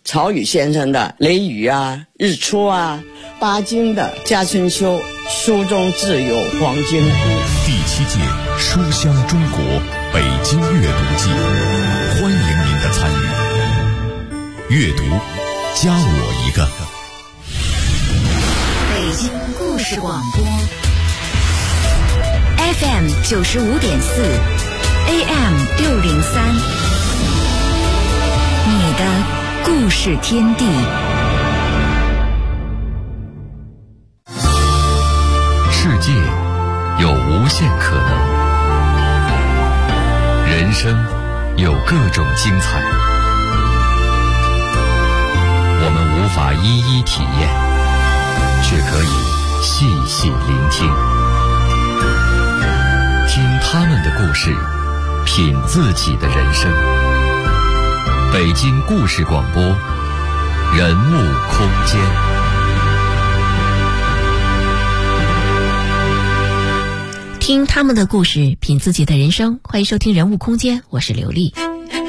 曹禺先生的《雷雨》啊、《日出》啊，巴金的《家春秋》，书中自有黄金屋。 第7届书香中国北京阅读季，欢迎您的参与。阅读，加我一个。 北京故事广播 FM 95.4 AM 603，你的故事天地。 世界有无限可能，人生有各种精彩，我们无法一一体验，却可以细细聆听，听他们的故事，品自己的人生。北京故事广播，人物空间。 听他们的故事，品自己的人生。欢迎收听人物空间，我是刘丽。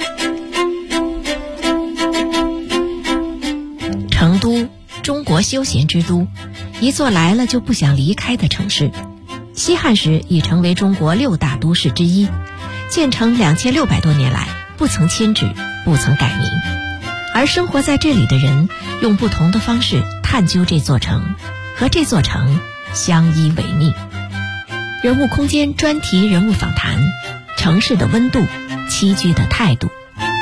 成都，中国休闲之都，一座来了就不想离开的城市。西汉时已成为中国6大都市之一，建成2600多年来不曾迁址，不曾改名。而生活在这里的人用不同的方式探究这座城，和这座城相依为命。人物空间专题人物访谈，城市的温度，栖居的态度。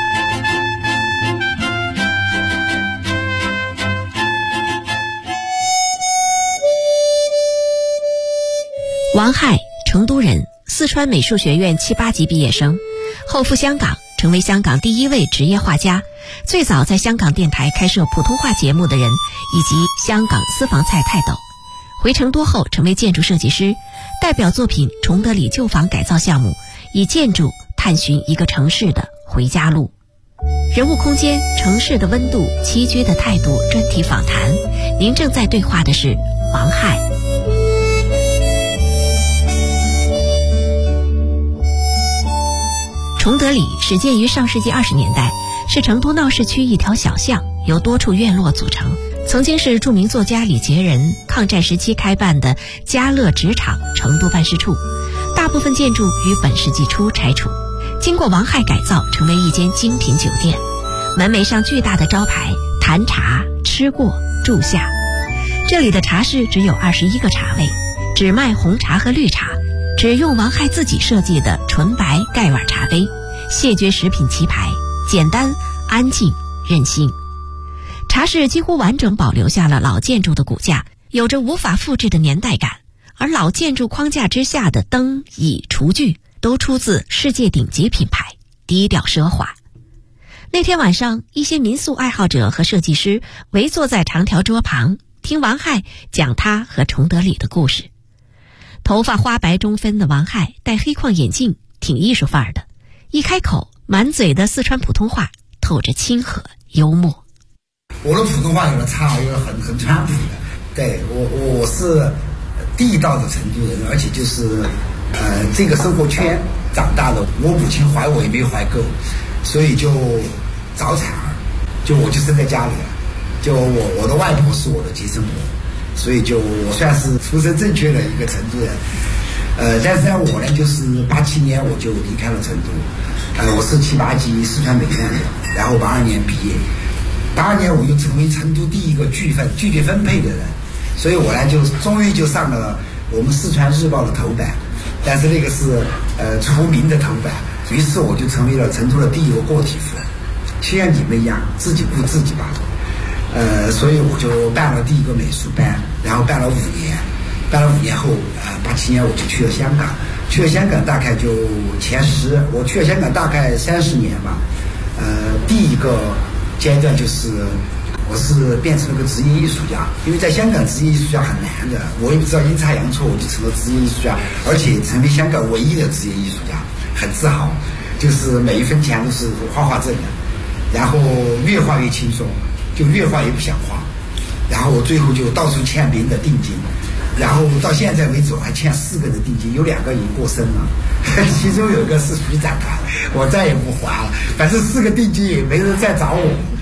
王亥，成都人，四川美术学院7、8级毕业生，后赴香港，成为香港第1位职业画家，最早在香港电台开设普通话节目的人，以及香港私房菜泰斗。回成都后成为建筑设计师，代表作品崇德里旧房改造项目，以建筑探寻一个城市的回家路。人物空间，城市的温度，栖居的态度专题访谈，您正在对话的是王亥。崇德里始建于上世纪20年代，是成都闹市区一条小巷，由多处院落组成，曾经是著名作家李杰仁抗战时期开办的家乐纸厂成都办事处，大部分建筑于本世纪初拆除，经过王亥改造成为一间精品酒店，门楣上巨大的招牌谈茶，吃过住下。这里的茶室只有21个茶位，只卖红茶和绿茶，只用王亥自己设计的纯白盖碗茶杯，谢绝食品旗牌，简单安静任性。茶室几乎完整保留下了老建筑的骨架，有着无法复制的年代感，而老建筑框架之下的灯椅厨具都出自世界顶级品牌，低调奢华。那天晚上，一些民宿爱好者和设计师围坐在长条桌旁，听王亥讲他和崇德里的故事。头发花白中分的王亥戴黑框眼镜，挺艺术范儿的，一开口满嘴的四川普通话，透着亲和幽默。 我的普通话有点差，有点很川普的。对，我是地道的成都人，而且就是这个生活圈长大的。我母亲怀我也没怀够，所以就早产儿，就我就生在家里了。就我的外婆是我的接生婆，所以就我算是出生正确的一个成都人。但是呢，我呢就是87年我就离开了成都。我是7、8级四川美院的，然后82年毕业。82年我就成为成都第一个拒绝分配的人，所以我呢就终于就上了我们四川日报的头版，但是那个是除名的头版。于是我就成为了成都的第一个个体户，就像你们一样自己顾自己吧。所以我就办了第一个美术班，然后办了5年，办了5年后87年我就去了香港，大概就前10，我去了香港大概30年吧。第一个阶段就是我是变成了个职业艺术家，因为在香港职业艺术家很难的，我也不知道阴差阳错我就成了职业艺术家，而且成为香港唯一的职业艺术家，很自豪，就是每一分钱都是画画挣的，然后越画越轻松，就越画越不想画，然后我最后就到处欠别人的定金，然后到现在为止我还欠4个的定金，有2个已经过生了，其中有一个是属于展团，我再也不还了，反正4个定金也没人再找我。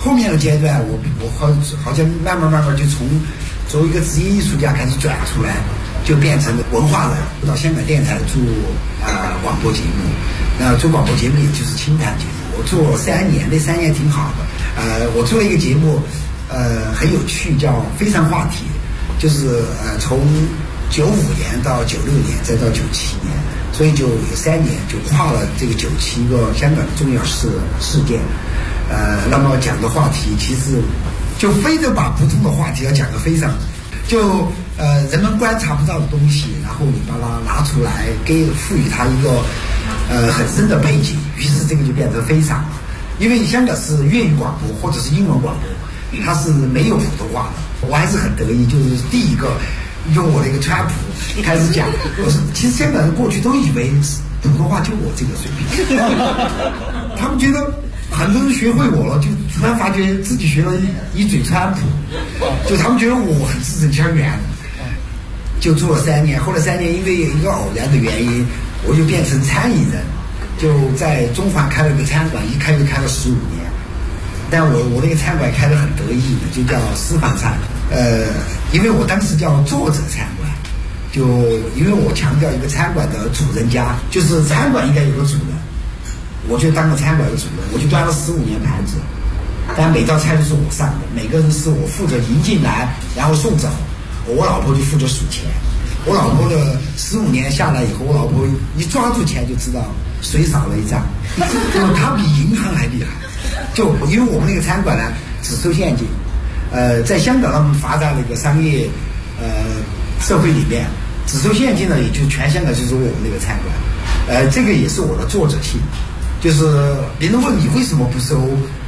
后面的阶段，我好像慢慢就从作为一个职业艺术家开始转出来，就变成了文化人，到香港电台做广播节目。那做广播节目也就是清谈节目，我做3年，那3年挺好的。我做了一个节目，很有趣，叫《非常话题》，就是从95年到96年，再到97年，所以就有3年就跨了这个97个香港的重要事件。那么讲的话题其实就非得把不同的话题要讲得非常，就人们观察不到的东西，然后你把它拿出来，赋予它一个很深的背景，于是这个就变成非常。因为香港是粤语广播或者是英文广播，它是没有普通话的。我还是很得意，就是第一个用我的一个川普开始讲。其实香港人过去都以为普通话就我这个水平，他们觉得。很多人学会我了，就突然发觉自己学了一嘴川普，就他们觉得我很字正腔圆，就做了3年。后来3年因为一个偶然的原因，我就变成餐饮人，就在中环开了个餐馆，一开就开了15年。但我那个餐馆开得很得意的，就叫私房菜。因为我当时叫作者餐馆，就因为我强调一个餐馆的主人家，就是餐馆应该有个主人。我就当个餐馆的主人，我就端了15年盘子，但每道菜都是我上的，每个人是我负责迎进来，然后送走，我老婆就负责数钱。我老婆的15年下来以后，我老婆一抓住钱就知道谁少了一张，就她比银行还厉害。就因为我们那个餐馆呢只收现金，在香港他们发达的一个商业社会里面，只收现金呢，也就全香港就是我们那个餐馆。这个也是我的作者性。就是别人问你为什么不收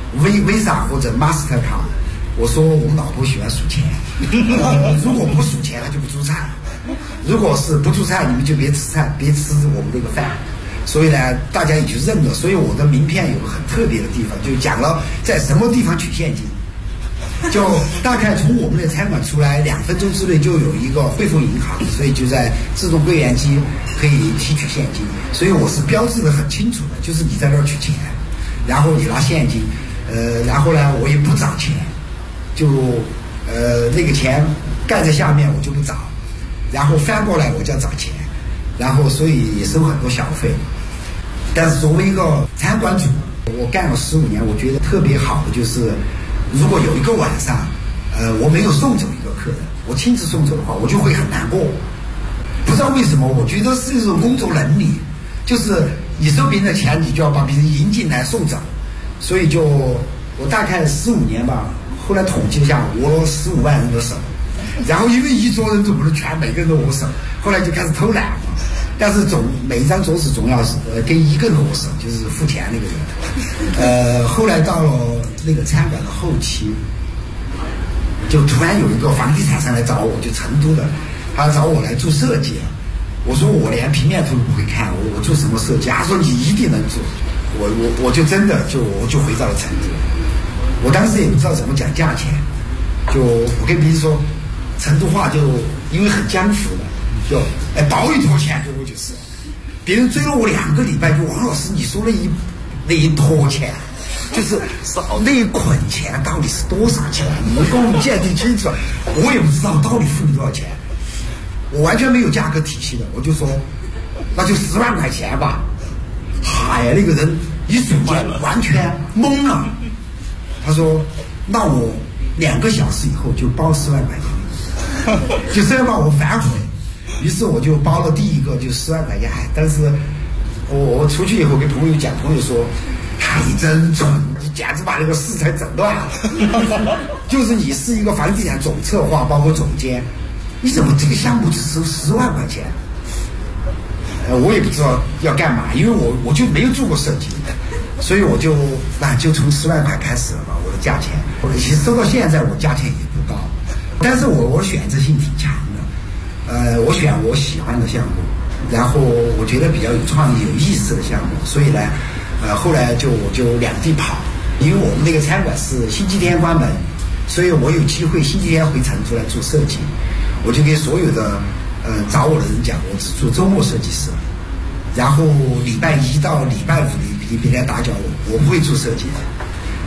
Visa 或者 Mastercard， 我说我们老婆喜欢数钱，如果不数钱她就不做菜，如果是不做菜你们就别吃菜，别吃我们这个饭。所以呢大家也就认了。所以我的名片有个很特别的地方，就讲了在什么地方取现金，就大概从我们的餐馆出来2分钟之内就有一个汇丰银行，所以就在自动柜员机可以提取现金。所以我是标志的很清楚的，就是你在那儿取钱，然后你拿现金，然后呢我也不找钱，就那个钱盖在下面我就不找，然后翻过来我就要找钱，然后所以也收很多小费。但是作为一个餐馆主，我干了15年，我觉得特别好的就是，如果有一个晚上，我没有送走一个客人，我亲自送走的话，我就会很难过。不知道为什么，我觉得是一种工作能力，就是你收别人的钱，你就要把别人迎进来送走。所以我大概15年吧，后来统计一下，握了15万人的手，然后因为一桌人总不能每个人都握手，后来就开始偷懒嘛。但是每一张桌子总要是跟一个人握手，就是付钱那个人。后来到了那个餐馆的后期，就突然有一个房地产商来找我，就成都的，他找我来做设计。我说我连平面图都不会看，我做什么设计？他说你一定能做。我就真的我就回到了成都。我当时也不知道怎么讲价钱，就我跟别人说成都话，就因为很江湖的，就包一坨钱给我就是。别人追了我2个礼拜，就王老师你说那一坨钱，就是那一捆钱到底是多少钱？你们跟我们鉴定清楚。我也不知道到底付你多少钱，我完全没有价格体系的，我就说那就10万块钱吧。嗨呀，那个人一瞬间完全懵了。他说那我2个小时以后就包10万块钱，就这样把我反悔。于是我就包了第一个就10万块钱。但是我出去以后跟朋友讲，朋友说你真准，你简直把那个市场整乱了。就是你是一个房地产总策划包括总监，你怎么这个项目只收10万块钱？我也不知道要干嘛，因为我就没有做过设计，所以我就从10万块开始了吧，我的价钱。其实收到现在我价钱也不高，但是我选择性挺强的。我选我喜欢的项目，然后我觉得比较有创意、有意思的项目，所以呢，后来我就两地跑，因为我们那个餐馆是星期天关门，所以我有机会星期天回成都来做设计，我就给所有的找我的人讲，我只做周末设计师，然后礼拜1到礼拜5你别来打搅我不会做设计的。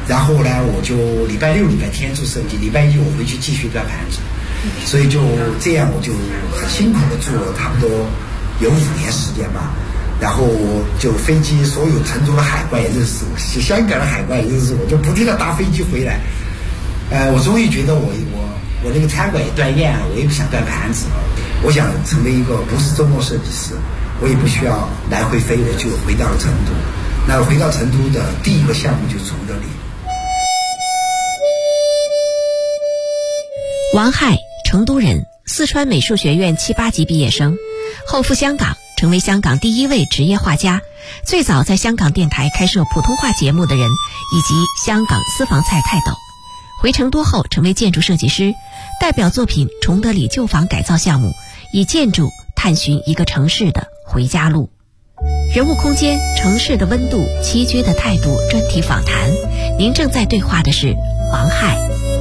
然后呢，我就礼拜六、礼拜天做设计，礼拜一我回去继续端盘子，所以就这样，我就很辛苦的做了差不多有5年时间吧。然后就飞机，所有成都的海关也认识我，香港的海关也认识我，就不停的搭飞机回来。我终于觉得我那个餐馆也端厌了，我也不想端盘子，我想成为一个不是周末设计师，我也不需要来回飞，我就回到了成都。那回到成都的第一个项目就是崇德里。 王亥，成都人，四川美术学院7、8级毕业生，后赴香港，成为香港第1位职业画家，最早在香港电台开设普通话节目的人，以及香港私房菜泰斗。回成都后成为建筑设计师，代表作品崇德里旧房改造项目，以建筑探寻一个城市的回家路。人物空间，城市的温度，栖居的态度专题访谈。您正在对话的是王亥。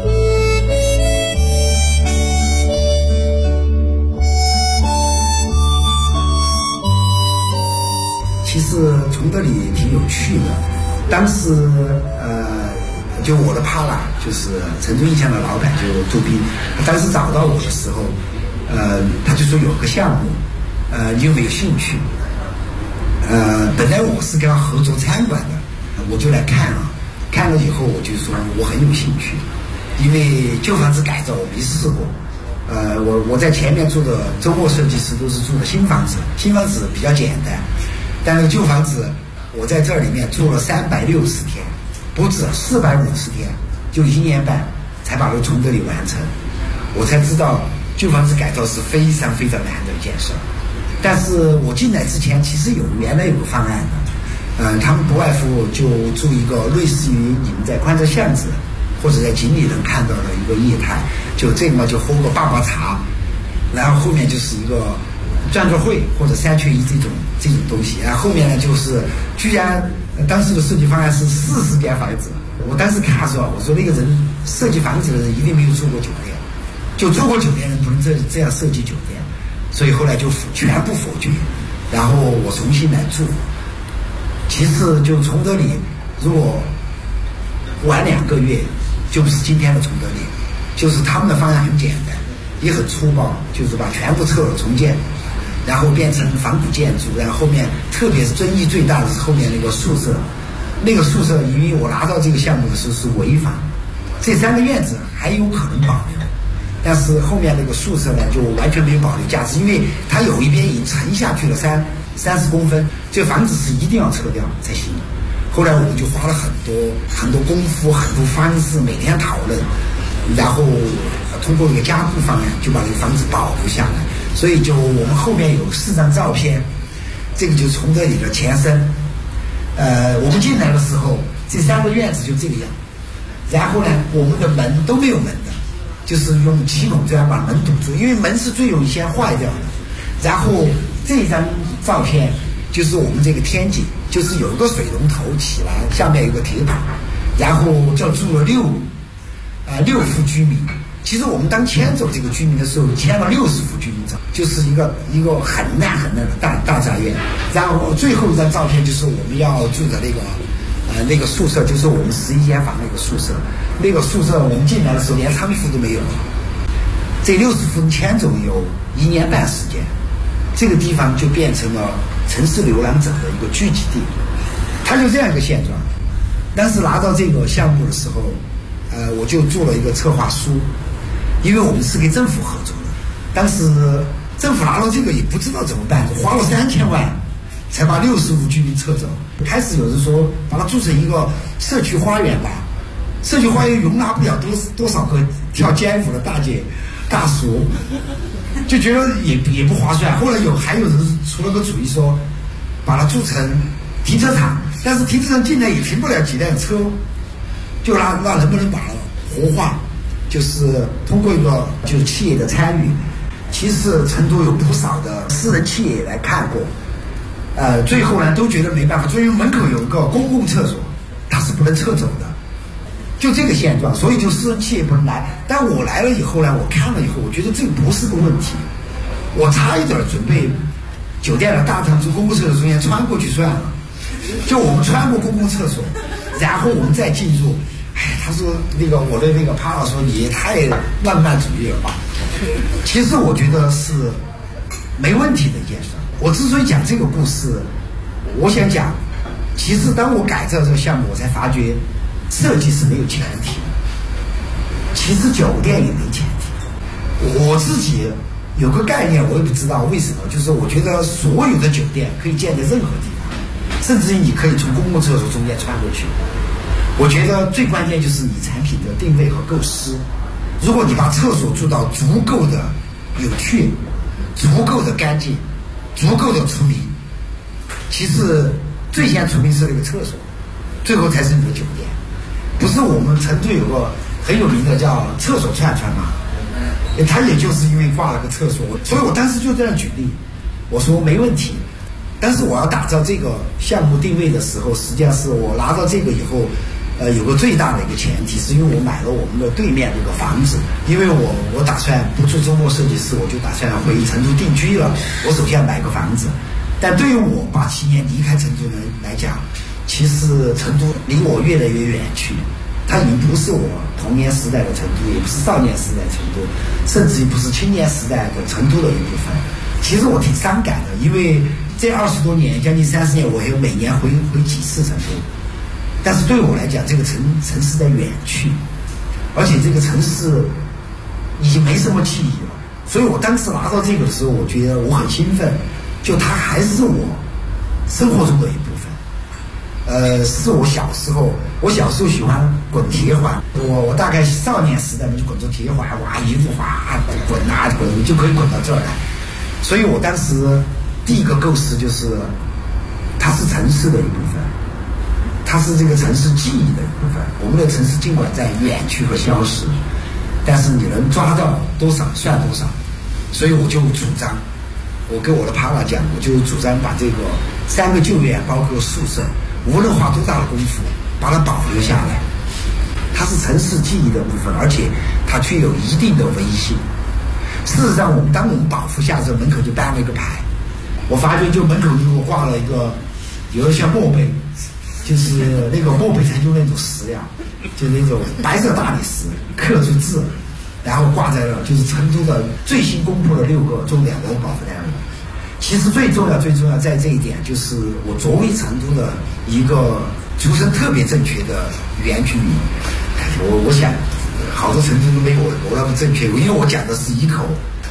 其实崇德里挺有趣的，当时就我的 partner 就是成都印象的老板，就周斌，他当时找到我的时候，他就说有个项目，你有没有兴趣？本来我是跟他合作餐馆的，我就来看了，看了以后我就说我很有兴趣，因为旧房子改造我没试过。我在前面做的周末设计师都是做的新房子，新房子比较简单，但是旧房子我在这里面做了360天，不止450天，就1年半才把这个崇德里完成。我才知道旧房子改造是非常非常难的一件事。但是我进来之前其实原来有个方案的，他们不外乎就做一个类似于你们在宽窄巷子或者在锦里能看到的一个业态，就这个嘛，就喝个爸爸茶，然后后面就是一个转转会或者3缺1这种东西，然后后面呢就是居然当时的设计方案是40间房子。我当时看的时候，我说那个人设计房子的人一定没有住过酒店，就住过酒店人不能这样设计酒店，所以后来就全部否决，然后我重新来做。其次就崇德里如果晚2个月就不是今天的崇德里，就是他们的方案很简单也很粗暴，就是把全部撤了重建，然后变成仿古建筑，然后后面特别是争议最大的是后面那个宿舍，那个宿舍因为我拿到这个项目的时候是违法，这3个院子还有可能保留，但是后面那个宿舍呢就完全没有保留价值，因为它有一边已经沉下去了30公分，这个房子是一定要撤掉才行。后来我们就花了很多功夫，很多方式，每天讨论，然后通过一个加固方案就把这个房子保留下来。所以就我们后面有4张照片，这个就是崇德里的前身。我们进来的时候这3个院子就这个样，然后呢我们的门都没有门的，就是用气孔这样把门堵住，因为门是最容易先坏掉的。然后这张照片就是我们这个天井，就是有一个水龙头起来，下面有个铁板，然后就住了6户居民。其实我们当迁走这个居民的时候，迁了60户居民走，就是一个很烂的大杂院。然后最后一张照片就是我们要住的那个宿舍，就是我们11间房那个宿舍。那个宿舍我们进来的时候连仓库都没有，这60户迁走有1年半时间，这个地方就变成了城市流浪者的一个聚集地，它就这样一个现状。当时拿到这个项目的时候，我就做了一个策划书，因为我们是跟政府合作的，当时政府拿到这个也不知道怎么办，花了3000万才把60户居民撤走。开始有人说把它做成一个社区花园吧，社区花园容纳不了多少个跳街舞的大姐大叔，就觉得也不划算。后来还有人出了个主意说把它做成停车场，但是停车场进来也停不了几辆车，就让能不能把它活化，就是通过一个就是企业的参与。其实成都有不少的私人企业来看过，最后呢都觉得没办法，所以门口有一个公共厕所它是不能撤走的，就这个现状，所以就私人企业不能来。但我来了以后呢，我看了以后，我觉得这个不是个问题，我差一点准备酒店的大堂从公共厕所中间穿过去算了，就我们穿过公共厕所，然后我们再进入， 他说那个我的那个帕老说你也太浪漫主义了吧。其实我觉得是没问题的一件事。我之所以讲这个故事，我想讲，其实当我改造这个项目，我才发觉设计是没有前提的，其实酒店也没前提。我自己有个概念，我也不知道为什么，就是我觉得所有的酒店可以建在任何地方，甚至于你可以从公共厕所中间穿过去。我觉得最关键就是你产品的定位和构思。如果你把厕所做到足够的有趣、足够的干净、足够的出名，其实最先出名是那个厕所，最后才是你的酒店。不是我们成都有个很有名的叫厕所串串嘛，他也就是因为挂了个厕所，所以我当时就这样举例，我说没问题。但是我要打造这个项目定位的时候，实际上是我拿到这个以后，有个最大的一个前提，是因为我买了我们的对面那个房子，因为我打算不做周末设计师，我就打算回成都定居了。我首先买个房子，但对于我87年离开成都人来讲，其实成都离我越来越远去，它已经不是我童年时代的成都，也不是少年时代的成都，甚至于不是青年时代的成都的一部分。其实我挺伤感的，因为这20多年，将近30年，我也每年回几次成都。但是对我来讲，这个城市在远去，而且这个城市已经没什么记忆了。所以我当时拿到这个的时候，我觉得我很兴奋，就它还是我生活中的一部分。是我小时候喜欢滚铁环，我大概少年时代就滚着铁环，哇，一路滑滚啊滚，就可以滚到这儿来。所以我当时第一个构思就是，它是城市的一部分。它是这个城市记忆的一部分。我们的城市尽管在远去和消失，但是你能抓到多少算多少。所以我就主张，我跟我的 partner 讲，我就主张把这个3个旧院包括宿舍，无论花多大的功夫，把它保留下来。它是城市记忆的部分，而且它具有一定的文艺性。事实上，当我们保护下之后，门口就搬了一个牌，我发觉就门口给我挂了一个，有点像墓碑。就是那个漠北才用那种石料，就那种白色大理石刻出字，然后挂在了就是成都的最新公布的6个重点文物保护单位。其实最重要在这一点，就是我作为成都的一个出身特别正确的原居民，我想好多成都都没我那么正确，因为我讲的是一口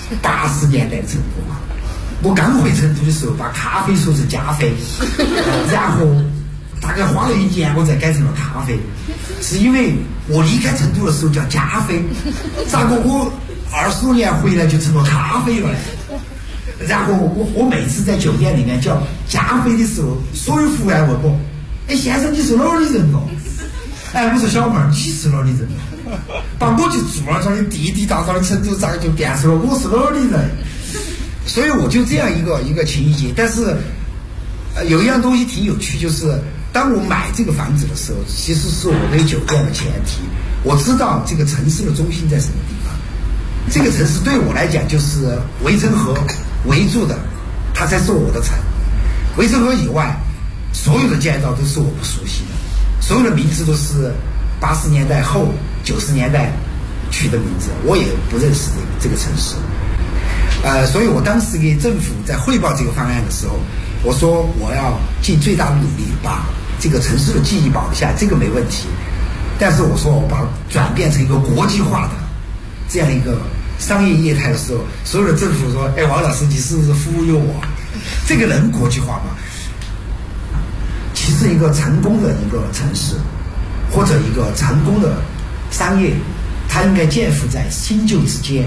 80年代的成都嘛。我刚回成都的时候，把咖啡说成加啡，然后大概花了1年，我才改成了咖啡，是因为我离开成都的时候叫加啡，咋个我20多年回来就成了咖啡了？然后我每次在酒店里面叫加啡的时候，所有服务员问我：“哎，先生，你是哪儿的人哦？”哎，我说小妹儿，你是哪儿的人？把我就住了这儿的地地道道的成都，咋个就变成了我是哪儿的人？所以我就这样一个情节。但是有一样东西挺有趣，就是当我买这个房子的时候，其实是我对酒店的前提。我知道这个城市的中心在什么地方，这个城市对我来讲就是围城河围住的，它才是我的城。围城河以外，所有的街道都是我不熟悉的，所有的名字都是80年代后90年代取的名字，我也不认识这个城市。所以我当时给政府在汇报这个方案的时候，我说我要尽最大的努力把这个城市的记忆保留下来，这个没问题。但是我说我把它转变成一个国际化的这样一个商业业态的时候，所有的政府说：“哎，王老师，你是不是忽悠我？这个能国际化吗？”其实一个成功的一个城市，或者一个成功的商业，它应该建筑在新旧之间。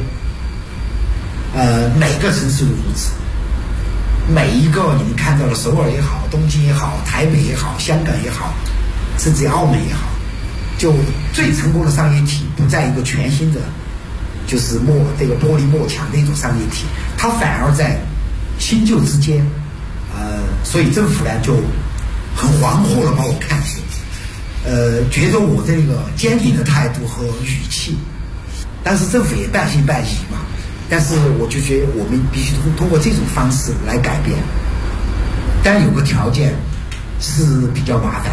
每个城市都如此。每一个你们看到的首尔也好，东京也好，台北也好，香港也好，甚至澳门也好，就最成功的商业体不在一个全新的就是这个玻璃幕墙的一种商业体，它反而在新旧之间。所以政府呢就很惶惑的把我看死，觉得我这个坚定的态度和语气，但是政府也半信半疑嘛。但是我就觉得我们必须通过这种方式来改变，但有个条件是比较麻烦，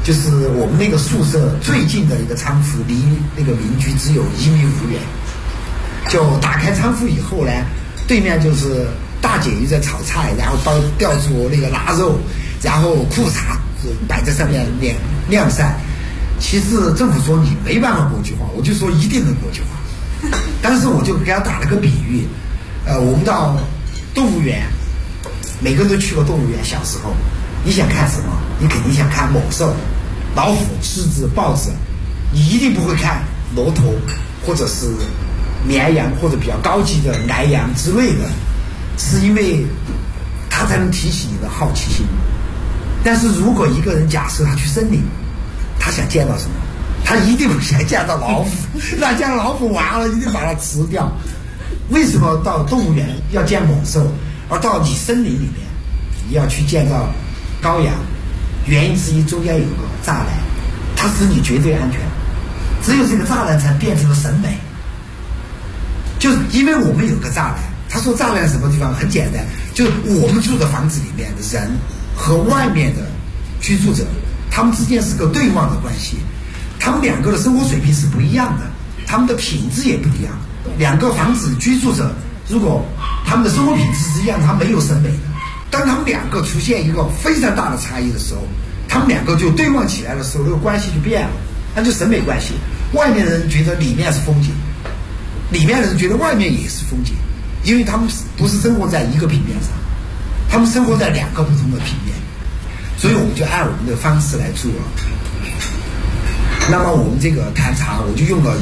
就是我们那个宿舍最近的一个仓库，离那个民居只有1.5米远。就打开仓库以后呢，对面就是大姐又在炒菜，然后吊住那个腊肉，然后裤衩摆在上面晾晒。其实政府说你没办法国际化，我就说一定能国际化。当时我就给他打了个比喻，我们到动物园，每个人都去过动物园，小时候你想看什么？你肯定想看猛兽、老虎、狮子、豹子，你一定不会看骆驼或者是绵羊或者比较高级的南羊之类的，是因为它才能提起你的好奇心。但是如果一个人假设他去森林，他想见到什么？他一定想见到老虎，那见到老虎完了一定把它吃掉。为什么到动物园要见猛兽，而到你森林里面你要去见到羔羊？原因之一，中间有个栅栏，它使你绝对安全，只有这个栅栏才变成了审美。就是因为我们有个栅栏，他说栅栏什么地方很简单，就是我们住的房子里面的人和外面的居住者，他们之间是个对望的关系，他们两个的生活水平是不一样的，他们的品质也不一样。两个房子居住者如果他们的生活品质是一样，他没有审美的。当他们两个出现一个非常大的差异的时候，他们两个就对望起来的时候，这个关系就变了，那就审美关系。外面的人觉得里面是风景，里面的人觉得外面也是风景，因为他们不是生活在一个平面上，他们生活在两个不同的平面，所以我们就按我们的方式来做了。那么我们这个坛茶，我就用了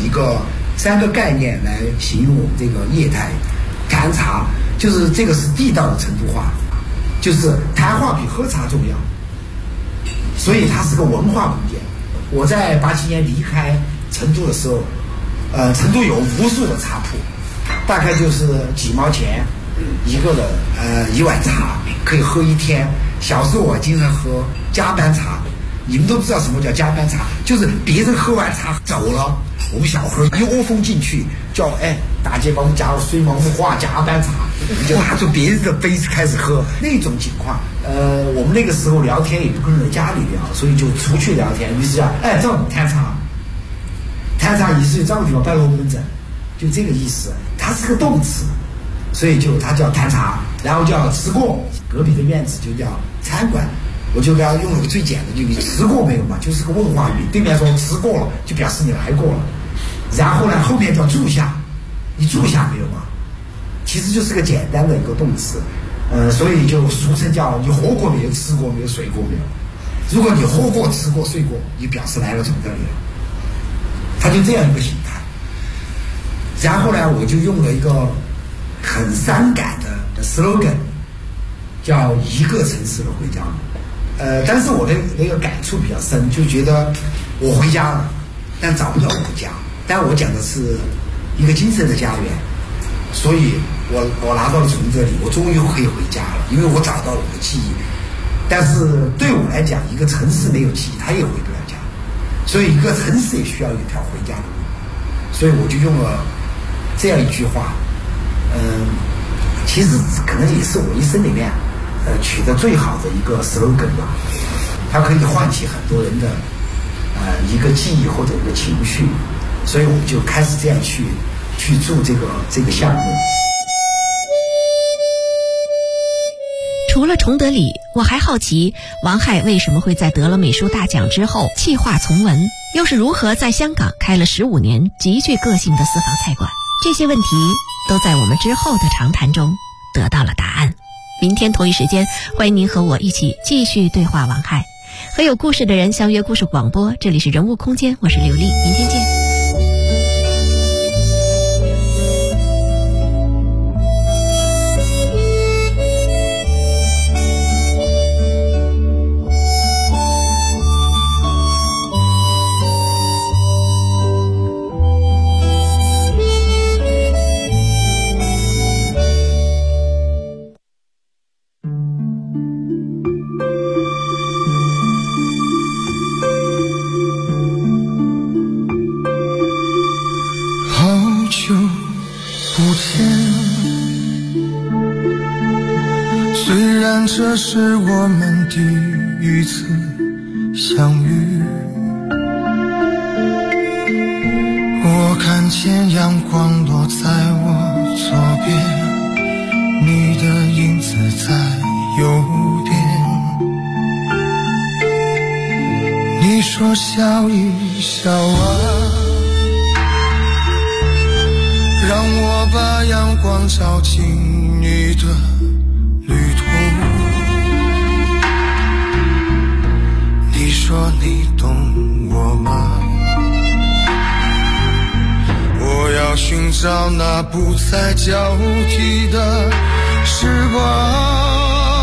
3个概念来形容我们这个业态。坛茶就是这个是地道的成都话，就是谈话比喝茶重要，所以它是个文化文件。我在87年离开成都的时候，成都有无数的茶铺，大概就是几毛钱一个的一碗茶，可以喝1天。小时候我经常喝加班茶，你们都不知道什么叫加班茶，就是别人喝完茶走了，我们小孩一窝蜂进去叫大姐帮我加水嘛，我们花加班茶，就拿出别人的杯子开始喝那种情况。我们那个时候聊天也不跟人家里聊，所以就出去聊天，于是叫找你谈茶，谈茶意思找个地方摆龙门阵，就这个意思。它是个动词，所以就它叫谈茶，然后叫吃过，隔壁的院子就叫餐馆。我就给他用了个最简单的，就你吃过没有嘛，就是个问话语。对面说吃过了，就表示你来过了。然后呢，后面叫住下，你住下没有嘛？其实就是个简单的一个动词，所以就俗称叫你喝过没有，吃过没有，睡过没有。如果你喝过、吃过、睡过，你表示来了从这里了。它就这样一个形态。然后呢，我就用了一个很伤感的 slogan， 叫一个城市的回家。但是我的那个感触比较深，就觉得我回家了，但找不到我的家。但我讲的是一个精神的家园，所以我拿到了从这里，我终于可以回家了，因为我找到了我的记忆。但是对我来讲，一个城市没有记忆，它也回不了家，所以一个城市也需要一条回家的路。所以我就用了这样一句话，其实可能也是我一生里面取得最好的一个 slogan 吧，它可以唤起很多人的一个记忆或者一个情绪，所以我们就开始这样去做这个项目。 除了崇德里，我还好奇王亥为什么会在得了美术大奖之后弃画从文，又是如何在香港开了15年极具个性的私房菜馆。这些问题都在我们之后的长谈中得到了答案。明天同一时间，欢迎您和我一起继续对话王亥，和有故事的人相约故事广播。这里是人物空间，我是刘丽，明天见。 这是我们第一次相遇。我看见阳光落在我左边，你的影子在右边。你说笑一笑啊，让我把阳光照进你的旅途。你说你懂我吗？我要寻找那不再交替的时光。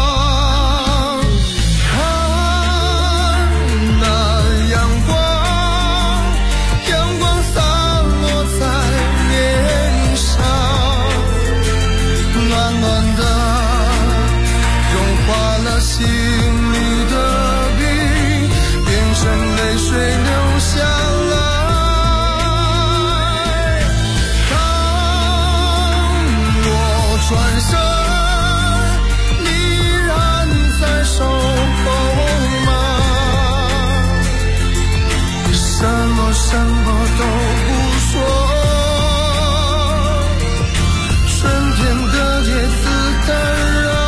心里的冰变成泪水流下来，当我转身，你依然在守候吗？什么都不说，春天的叶子淡然。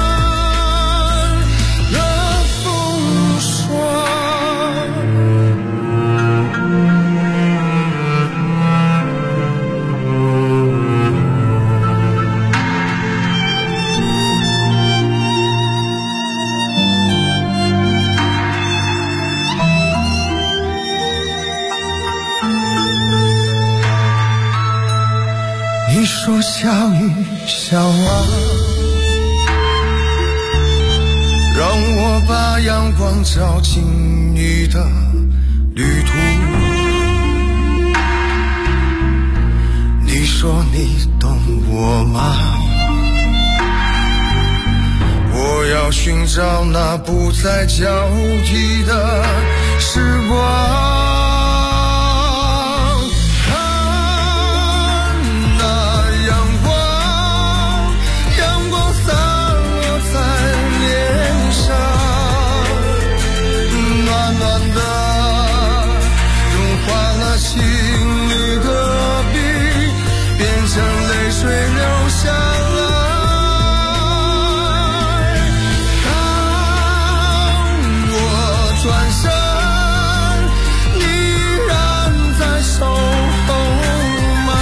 你说笑一笑啊，让我把阳光照进你的旅途。你说你懂我吗？我要寻找那不再交替的时光。心里的冰变成泪水流下来，当我转身，你依然在守候吗？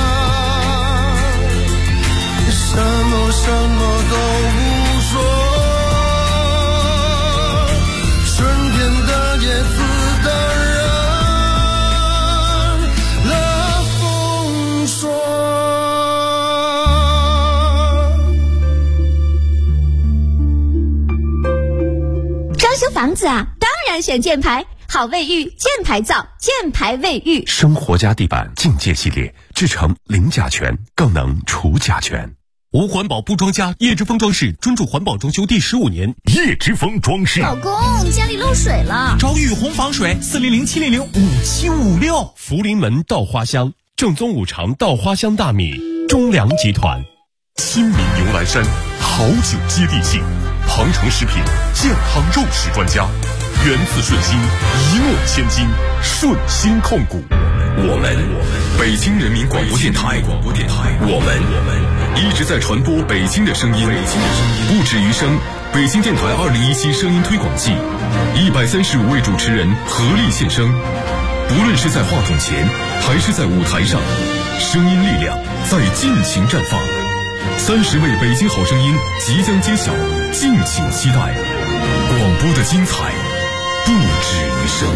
什么都不说，春天的叶子的修房子啊，当然选箭牌，好卫浴，箭牌造，箭牌卫浴。 生活家地板境界系列，制成零甲醛，更能除甲醛。 无环保不装家，叶之峰装饰专注环保装修第15年。 叶之峰装饰。 老公，家里漏水了， 找雨虹防水，400-700-5756。福临门稻花香，正宗五常稻花香大米，中粮集团。 新民牛栏山，好酒接地气。鹏程食品健康肉食专家，源自顺心，一诺千金，顺心控股。我们北京人民广播电台，我们一直在传播北京的声音，不止于声。北京电台2017声音推广季，135位主持人合力献声，不论是在话筒前还是在舞台上，声音力量在尽情绽放。30位北京好声音即将揭晓，敬请期待。广播的精彩不止于声。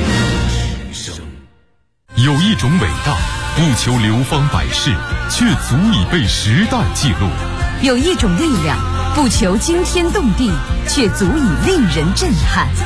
有一种伟大，不求流芳百世，却足以被时代记录； 有一种力量，不求惊天动地，却足以令人震撼。